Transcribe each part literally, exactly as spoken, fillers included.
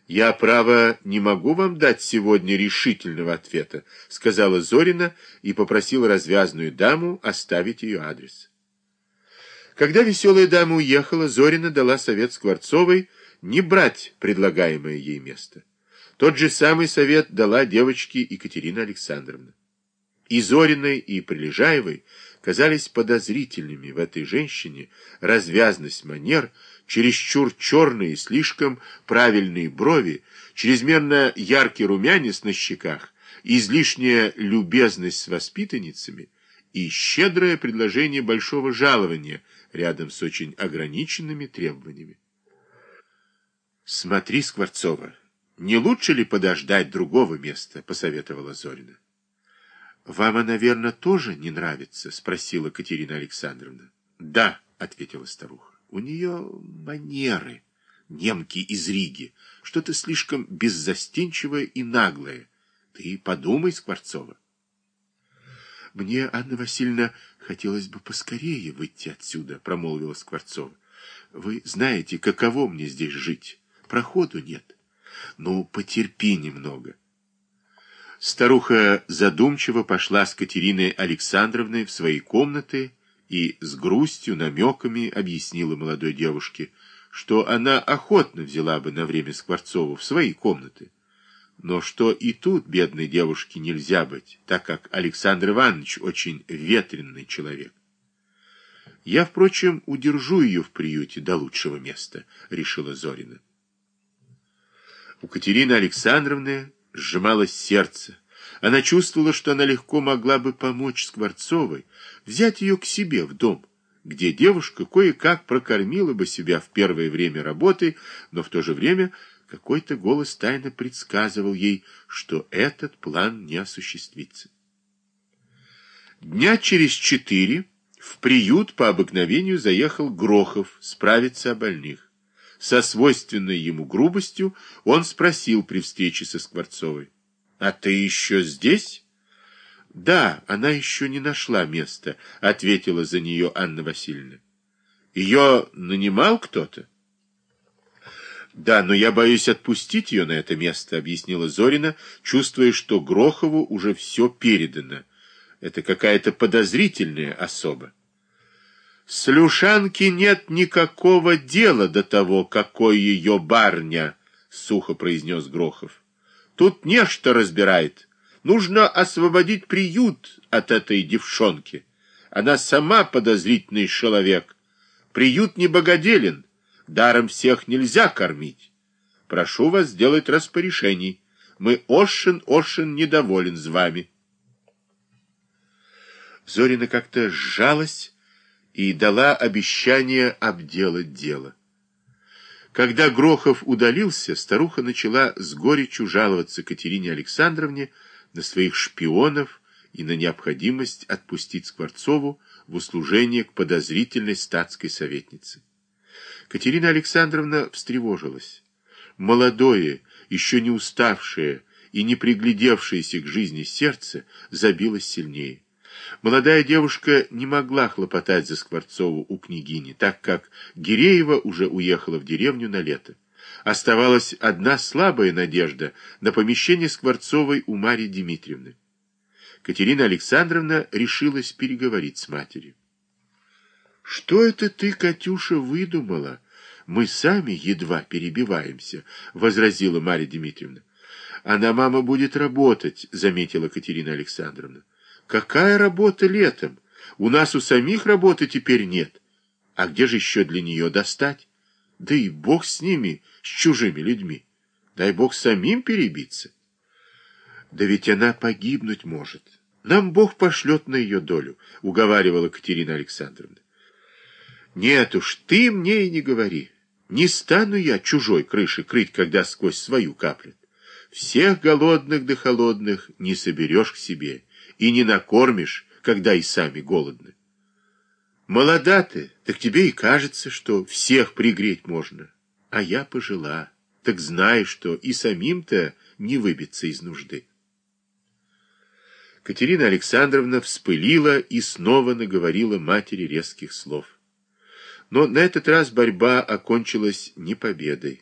«Я, право, не могу вам дать сегодня решительного ответа», — сказала Зорина и попросила развязную даму оставить ее адрес. Когда веселая дама уехала, Зорина дала совет Скворцовой не брать предлагаемое ей место. Тот же самый совет дала девочке Екатерина Александровна. И Зориной, и Прилежаевой казались подозрительными в этой женщине развязность манер, чересчур черные, слишком правильные брови, чрезмерно яркий румянец на щеках, излишняя любезность с воспитанницами и щедрое предложение большого жалования рядом с очень ограниченными требованиями. «Смотри, Скворцова, не лучше ли подождать другого места?» — посоветовала Зорина. «Вам она, наверное, тоже не нравится?» — спросила Катерина Александровна. «Да», — ответила старуха. «У нее манеры, немки из Риги, что-то слишком беззастенчивое и наглое. Ты подумай, Скворцова». «Мне, Анна Васильевна, хотелось бы поскорее выйти отсюда», — промолвила Скворцова. «Вы знаете, каково мне здесь жить. Проходу нет. Ну, потерпи немного». Старуха задумчиво пошла с Катериной Александровной в свои комнаты и с грустью, намеками объяснила молодой девушке, что она охотно взяла бы на время Скворцову в свои комнаты, но что и тут бедной девушке нельзя быть, так как Александр Иванович очень ветреный человек. «Я, впрочем, удержу ее в приюте до лучшего места», — решила Зорина. У Катерины Александровны сжималось сердце. Она чувствовала, что она легко могла бы помочь Скворцовой, взять ее к себе в дом, где девушка кое-как прокормила бы себя в первое время работы, но в то же время какой-то голос тайно предсказывал ей, что этот план не осуществится. Дня через четыре в приют по обыкновению заехал Грохов справиться о больных. Со свойственной ему грубостью он спросил при встрече со Скворцовой: «А ты еще здесь?» «Да, она еще не нашла места», — ответила за нее Анна Васильевна. «Ее нанимал кто-то?» «Да, но я боюсь отпустить ее на это место», — объяснила Зорина, чувствуя, что Грохову уже все передано. Это какая-то подозрительная особа. «С Люшанки нет никакого дела до того, какой ее барня», — сухо произнес Грохов. «Тут нечто разбирает. Нужно освободить приют от этой девшонки. Она сама подозрительный человек. Приют не богоделен. Даром всех нельзя кормить. Прошу вас сделать распоряжений. Мы Ошин-Ошин недоволен с вами». Зорина как-то сжалась и дала обещание обделать дело. Когда Грохов удалился, старуха начала с горечью жаловаться Катерине Александровне на своих шпионов и на необходимость отпустить Скворцову в услужение к подозрительной статской советнице. Катерина Александровна встревожилась. Молодое, еще не уставшее и не приглядевшееся к жизни сердце забилось сильнее. Молодая девушка не могла хлопотать за Скворцову у княгини, так как Гиреева уже уехала в деревню на лето. Оставалась одна слабая надежда на помещение Скворцовой у Марьи Дмитриевны. Катерина Александровна решилась переговорить с матерью. «Что это ты, Катюша, выдумала? Мы сами едва перебиваемся», — возразила Марья Дмитриевна. «Она, мама, будет работать», — заметила Катерина Александровна. «Какая работа летом? У нас у самих работы теперь нет. А где же еще для нее достать? Да и бог с ними, с чужими людьми. Дай бог самим перебиться». «Да ведь она погибнуть может. Нам бог пошлет на ее долю», — уговаривала Катерина Александровна. «Нет уж, ты мне и не говори. Не стану я чужой крыши крыть, когда сквозь свою каплет. Всех голодных да холодных не соберешь к себе и не накормишь, когда и сами голодны. Молода ты, так тебе и кажется, что всех пригреть можно. А я пожила, так знай, что и самим-то не выбиться из нужды». Катерина Александровна вспылила и снова наговорила матери резких слов. Но на этот раз борьба окончилась не победой.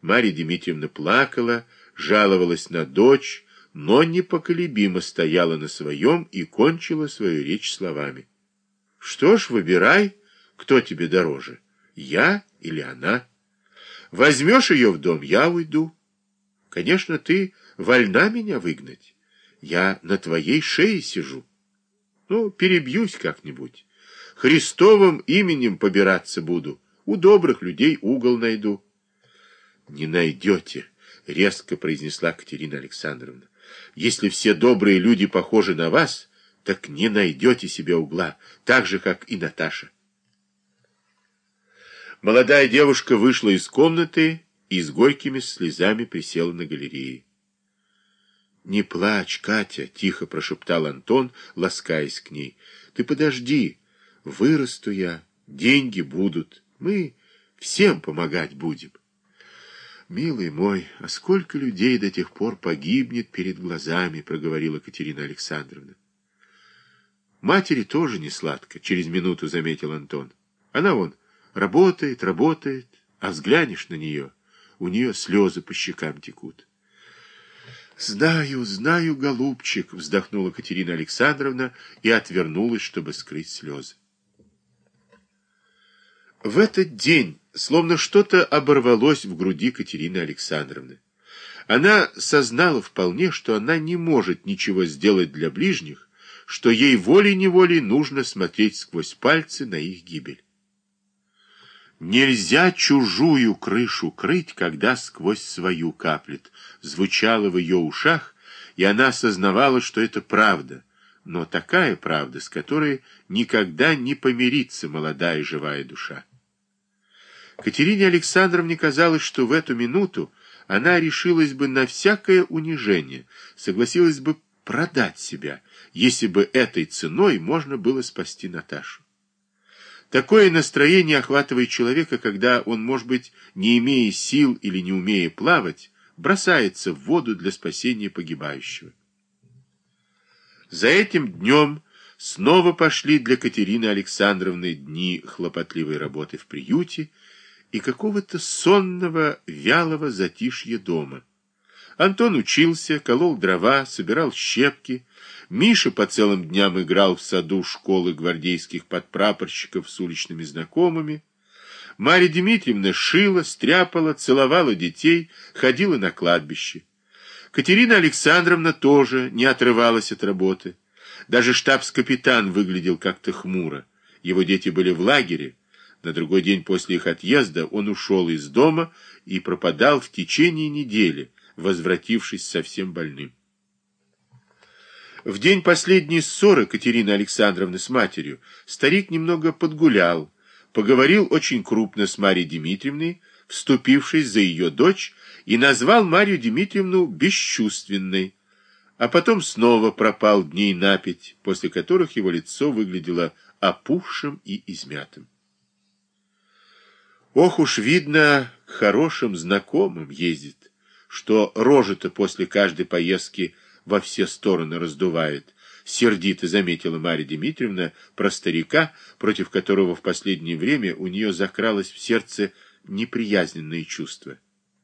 Марья Дмитриевна плакала, жаловалась на дочь, но непоколебимо стояла на своем и кончила свою речь словами. Что ж, выбирай, кто тебе дороже, я или она. Возьмешь ее в дом, я уйду. Конечно, ты вольна меня выгнать. Я на твоей шее сижу. Ну, перебьюсь как-нибудь. Христовым именем побираться буду. У добрых людей угол найду. Не найдете, резко произнесла Катерина Александровна. Если все добрые люди похожи на вас, так не найдете себе угла, так же, как и Наташа. Молодая девушка вышла из комнаты и с горькими слезами присела на галерее. «Не плачь, Катя!» — тихо прошептал Антон, ласкаясь к ней. «Ты подожди, вырасту я, деньги будут, мы всем помогать будем». «Милый мой, а сколько людей до тех пор погибнет перед глазами!» — проговорила Катерина Александровна. «Матери тоже не сладко», — через минуту заметил Антон. «Она вон работает, работает, а взглянешь на нее, у нее слезы по щекам текут». «Знаю, знаю, голубчик», — вздохнула Катерина Александровна и отвернулась, чтобы скрыть слезы. В этот день словно что-то оборвалось в груди Катерины Александровны. Она сознала вполне, что она не может ничего сделать для ближних, что ей волей-неволей нужно смотреть сквозь пальцы на их гибель. «Нельзя чужую крышу крыть, когда сквозь свою каплет», звучало в ее ушах, и она осознавала, что это правда, но такая правда, с которой никогда не помирится молодая живая душа. Катерине Александровне казалось, что в эту минуту она решилась бы на всякое унижение, согласилась бы продать себя, если бы этой ценой можно было спасти Наташу. Такое настроение охватывает человека, когда он, может быть, не имея сил или не умея плавать, бросается в воду для спасения погибающего. За этим днем снова пошли для Катерины Александровны дни хлопотливой работы в приюте и какого-то сонного, вялого затишья дома. Антон учился, колол дрова, собирал щепки. Миша по целым дням играл в саду школы гвардейских подпрапорщиков с уличными знакомыми. Марья Дмитриевна шила, стряпала, целовала детей, ходила на кладбище. Катерина Александровна тоже не отрывалась от работы. Даже штабс-капитан выглядел как-то хмуро. Его дети были в лагере. На другой день после их отъезда он ушел из дома и пропадал в течение недели, возвратившись совсем больным. В день последней ссоры Катерины Александровны с матерью старик немного подгулял, поговорил очень крупно с Марьей Дмитриевной, вступившись за ее дочь, и назвал Марью Дмитриевну бесчувственной, а потом снова пропал дней на пять, после которых его лицо выглядело опухшим и измятым. Ох уж видно, к хорошим знакомым ездит, что рожа-то после каждой поездки во все стороны раздувает, сердито заметила Марья Дмитриевна про старика, против которого в последнее время у нее закралось в сердце неприязненные чувства.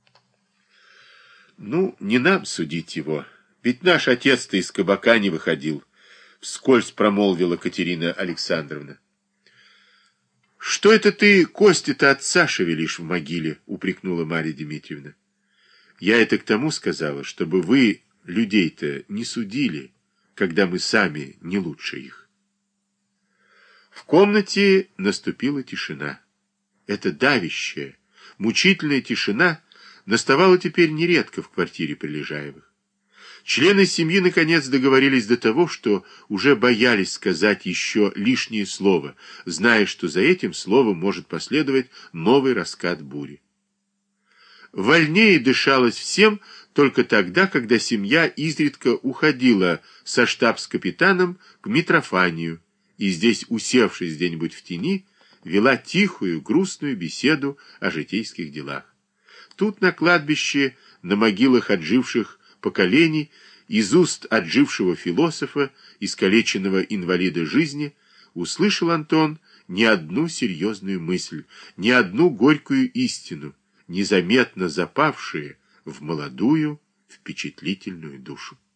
Ну, не нам судить его, ведь наш отец-то из кабака не выходил, вскользь промолвила Катерина Александровна. Что это ты кости-то отца шевелишь в могиле, упрекнула Марья Дмитриевна. Я это к тому сказала, чтобы вы людей-то не судили, когда мы сами не лучше их. В комнате наступила тишина. Эта давящая, мучительная тишина наставала теперь нередко в квартире Прилежаевых. Члены семьи наконец договорились до того, что уже боялись сказать еще лишнее слово, зная, что за этим словом может последовать новый раскат бури. Вольнее дышалось всем только тогда, когда семья изредка уходила со штабс-капитаном к Митрофанию и здесь, усевшись где-нибудь в тени, вела тихую, грустную беседу о житейских делах. Тут на кладбище, на могилах отживших поколений, из уст отжившего философа, искалеченного инвалида жизни, услышал Антон не одну серьезную мысль, не одну горькую истину, незаметно запавшие в молодую, впечатлительную душу.